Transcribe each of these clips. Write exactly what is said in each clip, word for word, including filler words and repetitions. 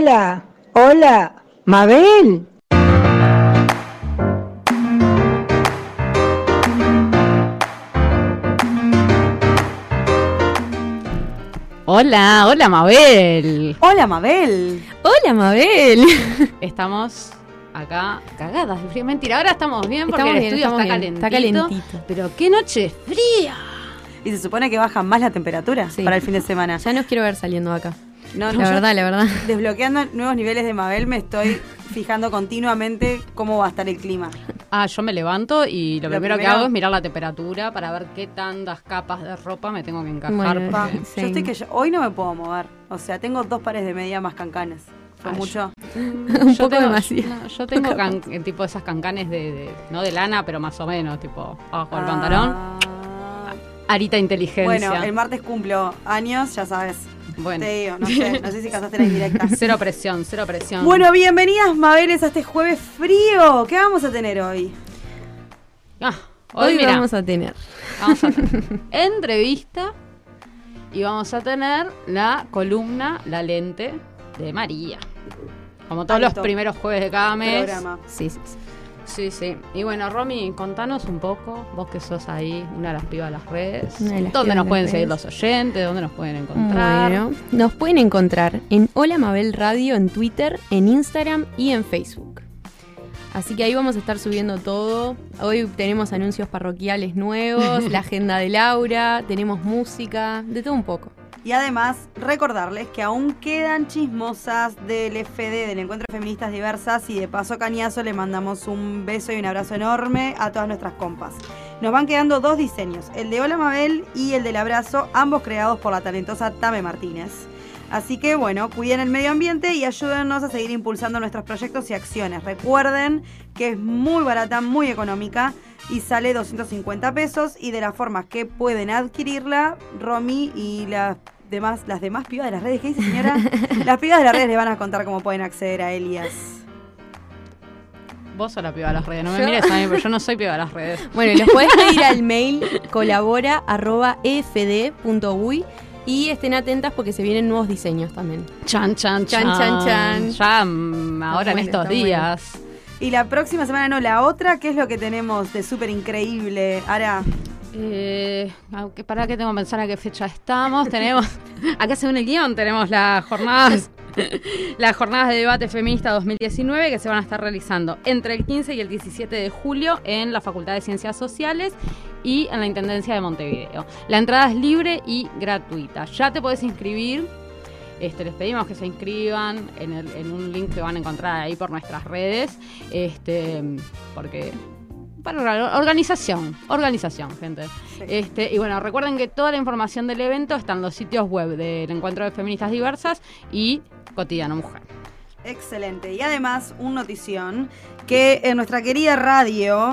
Hola, hola, Mabel. Hola, hola Mabel. Hola Mabel. Hola Mabel. Estamos acá cagadas de frío. Mentira, ahora estamos bien porque estamos el bien, estudio está bien, calentito, está calentito. Pero qué noche fría. Y se supone que baja más la temperatura Sí. para el fin de semana. Ya no os quiero ver saliendo de acá. No, la yo, verdad, la verdad. Desbloqueando nuevos niveles de Mabel, me estoy fijando continuamente cómo va a estar el clima. Ah, yo me levanto y lo, Lo primero, que primero- hago es mirar la temperatura para ver qué tantas capas de ropa me tengo que encajar. Bueno, Pa, porque- sí. Yo estoy que yo- hoy no me puedo mover. O sea, tengo dos pares de media más cancanes. Fue Ay, mucho. Un Yo poco tengo, demasiado. no, yo tengo can- eh, tipo esas cancanes de, de- no de lana, pero más o menos, tipo abajo del Ah. pantalón. Arita inteligencia. Bueno, el martes cumplo años, ya sabes. Bueno. Te digo, no sé, no sé si casaste la indirecta. Cero presión, cero presión. Bueno, bienvenidas Mabeles a este jueves frío. ¿Qué vamos a tener hoy? Ah, hoy, Hoy mira, vamos a tener. vamos a tener entrevista y vamos a tener la columna La Lente de María. Como todos Alto los primeros jueves de cada mes. Programa. Sí, sí, sí. Sí, sí. Y bueno, Romy, contanos un poco, vos que sos ahí una de las pibas de las redes. Una de las ¿Dónde pibas nos de pueden las seguir redes. los oyentes? ¿Dónde nos pueden encontrar? Bueno, nos pueden encontrar en Hola Mabel Radio en Twitter, en Instagram y en Facebook. Así que ahí vamos a estar subiendo todo. Hoy tenemos anuncios parroquiales nuevos, la agenda de Laura, tenemos música, de todo un poco. Y además, recordarles que aún quedan chismosas del F D, del Encuentro de Feministas Diversas, y de paso cañazo le mandamos un beso y un abrazo enorme a todas nuestras compas. Nos van quedando dos diseños, el de Hola Mabel y el del abrazo, ambos creados por la talentosa Tame Martínez. Así que bueno, cuiden el medio ambiente y ayúdennos a seguir impulsando nuestros proyectos y acciones. Recuerden que es muy barata, muy económica y sale doscientos cincuenta pesos, y de las formas que pueden adquirirla, Romy y las demás, las demás pibas de las redes, ¿qué dice señora? Las pibas de las redes les van a contar cómo pueden acceder a Elias. Vos sos la piba de las redes, no me Yo- mires a mí, pero yo no soy piba de las redes. Bueno, los podés pedir al mail colabora arroba e f d punto u y y estén atentas porque se vienen nuevos diseños también. Chan, chan, Chan, chan. chan, chan. Ya, mm, ahora en bueno, estos está días. Y la próxima semana, no, la otra, ¿qué es lo que tenemos de súper increíble? Ara, Eh, aunque para que tengo que pensar a qué fecha estamos, tenemos, acá según el guión, tenemos las jornadas, las jornadas de debate feminista dos mil diecinueve que se van a estar realizando entre el quince y el diecisiete de julio en la Facultad de Ciencias Sociales y en la Intendencia de Montevideo. La entrada es libre y gratuita. Ya te podés inscribir. Este, les pedimos que se inscriban en, el, en un link que van a encontrar ahí por nuestras redes, este, porque para la organización, organización, gente. Sí. Este, y bueno, recuerden que toda la información del evento está en los sitios web del Encuentro de Feministas Diversas y Cotidiano Mujer. excelente. Y además, un notición, que en nuestra querida radio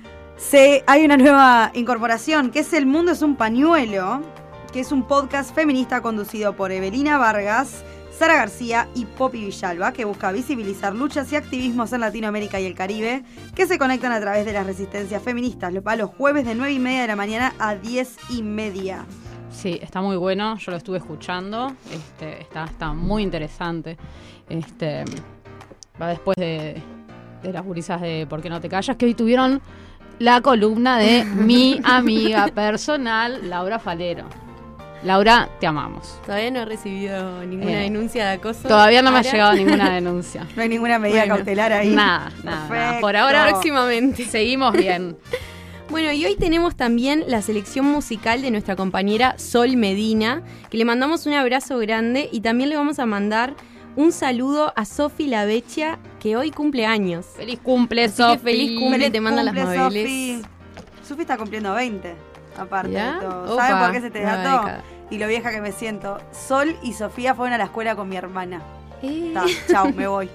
se, hay una nueva incorporación, que es El Mundo es un Pañuelo, que es un podcast feminista conducido por Evelina Vargas, Sara García y Poppy Villalba, que busca visibilizar luchas y activismos en Latinoamérica y el Caribe, que se conectan a través de las resistencias feministas, a los jueves de nueve y media de la mañana a diez y media. Sí, está muy bueno, yo lo estuve escuchando, este, está, está muy interesante. Este, va después de, de las gurisas de ¿Por qué no te callas?, que hoy tuvieron la columna de mi amiga personal, Laura Falero. Laura, te amamos. Todavía no he recibido ninguna Eh, denuncia de acoso. Todavía no me ha Ahora, llegado ninguna denuncia. No hay ninguna medida Bueno, cautelar ahí. Nada, nada, nada. Perfecto. Por ahora próximamente. seguimos bien. Bueno, y hoy tenemos también la selección musical de nuestra compañera Sol Medina, que le mandamos un abrazo grande y también le vamos a mandar un saludo a Sofi Lavecchia, que hoy cumple años. Feliz cumple, Así que Sofi. feliz cumple. Feliz te mandan las cumple, Mabeles. Sofi. Sofi está cumpliendo veinte, aparte ¿Ya? de todo. Opa, ¿Saben por qué se te nueva dató? década. Y lo vieja que me siento. Sol y Sofía fueron a la escuela con mi hermana. Eh. Ta, chau, me voy.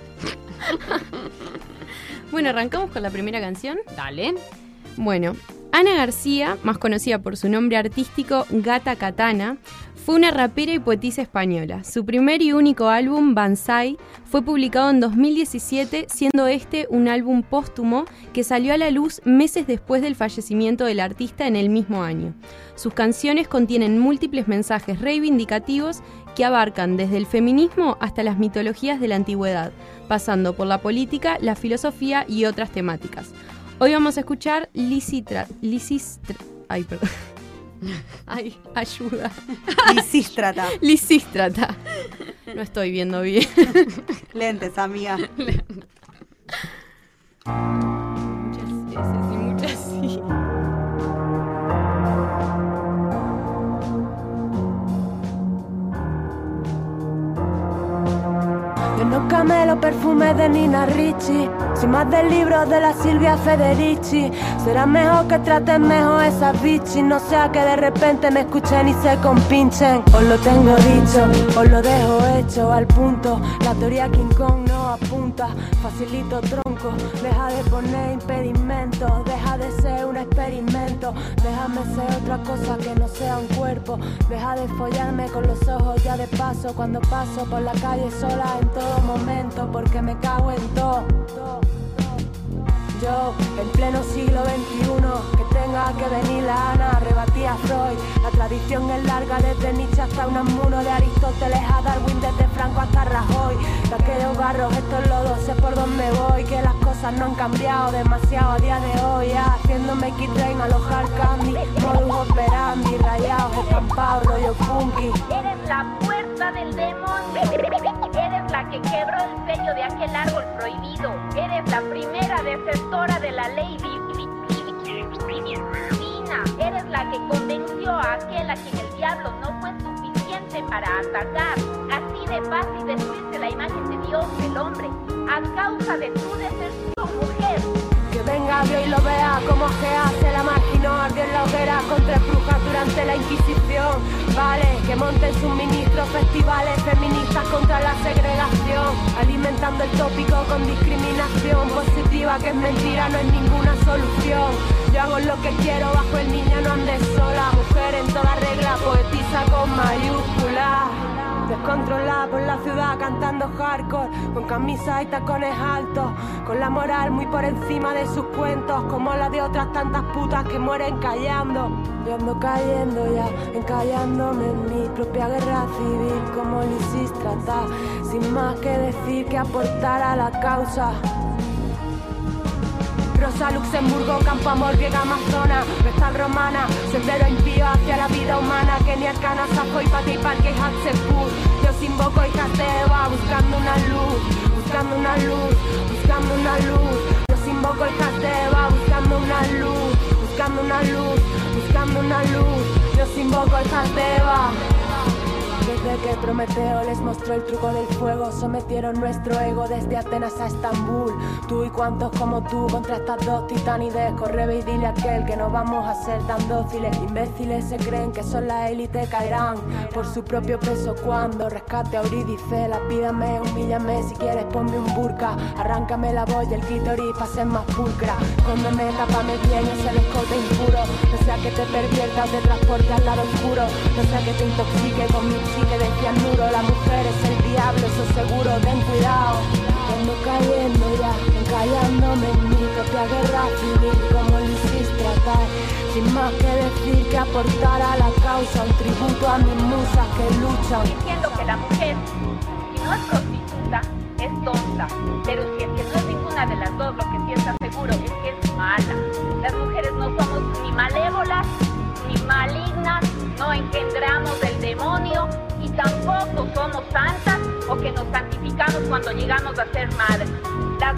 Bueno, arrancamos con la primera canción. Dale. Bueno, Ana García, más conocida por su nombre artístico Gata Katana, fue una rapera y poetisa española. Su primer y único álbum, Banzai, fue publicado en dos mil diecisiete, siendo este un álbum póstumo que salió a la luz meses después del fallecimiento del artista en el mismo año. Sus canciones contienen múltiples mensajes reivindicativos que abarcan desde el feminismo hasta las mitologías de la antigüedad, pasando por la política, la filosofía y otras temáticas. Hoy vamos a escuchar Lisistra... Lisistra... Ay, perdón. Ay, ayuda. Lisístrata. Lisístrata. No estoy viendo bien. Lentes, amiga. Muchas S y muchas sí. Yo no camelo perfumes de Nina Ricci, soy más del libro de la Silvia Federici. Será mejor que traten mejor esas bichis, no sea que de repente me escuchen y se compinchen. Os lo tengo dicho, os lo dejo hecho al punto. La teoría King Kong no apunta, facilito tronco. Deja de poner impedimentos, deja de ser un experimento. Déjame ser otra cosa que no sea un cuerpo. Deja de follarme con los ojos ya de paso cuando paso por la calle sola en todo momento, porque me cago en todo. Yo, en pleno siglo veintiuno, que tenga que venir la Ana, rebatí a Freud. La tradición es larga, desde Nietzsche hasta Unamuno, de Aristóteles a Darwin, desde Franco hasta Rajoy. De aquellos barros, estos lodos, sé por dónde voy, que las cosas no han cambiado demasiado a día de hoy. Ya, haciéndome X-Train, alojar candy, modus operandi, rayados, estampados, rollo funky. Eres la puerta del demonio, eres la que quebró el sello de aquel árbol prohibido, eres la primera desertora de la ley divina, eres la que convenció a aquel a quien el diablo no fue suficiente para atacar. Así de fácil destruirse la imagen de Dios, el hombre, a causa de tu deserción, mujer. Que venga Dios y lo vea como Gea se la marginó, ardió en la hoguera contra brujas durante la Inquisición. Vale, que monten sus ministros festivales feministas contra la segregación, alimentando el tópico con discriminación positiva, que es mentira, no es ninguna solución. Yo hago lo que quiero bajo el niño, no andes sola. Mujer en toda regla, poetisa con mayúsculas. Descontrolada por la ciudad cantando hardcore, con camisas y tacones altos, con la moral muy por encima de sus cuentos, como la de otras tantas putas que mueren callando. Yo ando cayendo ya, encallándome en mi propia guerra civil, como Lisístrata, sin más que decir que aportar a la causa. Rosa Luxemburgo, Campo Amor, griega amazona, vestal romana, sendero impío hacia la vida humana, Kenia, Arcana, Sajo y Pati, Parque y Hatsepur. Yo os invoco hijas de Eva, buscando una luz, buscando una luz, buscando una luz. Yo os invoco hijas de Eva, buscando una luz, buscando una luz, buscando una luz. Yo os invoco hijas de Eva. Desde que Prometeo les mostró el truco del fuego, sometieron nuestro ego desde Atenas a Estambul. Tú y cuantos como tú contra estas dos titanides, corre ve y dile a aquel que no vamos a ser tan dóciles. Imbéciles se creen que son la élite, caerán por su propio peso cuando rescate a Eurídice. Lapídame, humíllame, si quieres ponme un burka, arráncame la boya, el clítoris pa' ser más pulcra. Escóndeme, tápame bien ese escote impuro, no sea que te pervierta o te transporte al lado oscuro, no sea que te intoxique con mi que decía el muro. La mujer es el diablo, eso seguro, ten cuidado. Ando cayendo ya, encallándome en mi propia guerra civil, como Lisístrata, sin más que decir que aportar a la causa, un tributo a mis musas que luchan. Diciendo que la mujer, si no es prostituta, es tonta, pero si es que no es ninguna de las dos, lo que sí está seguro es que es mala. Las mujeres no somos ni malévolas, ni malignas, no engendramos del demonio y tampoco somos santas o que nos santificamos cuando llegamos a ser madres. La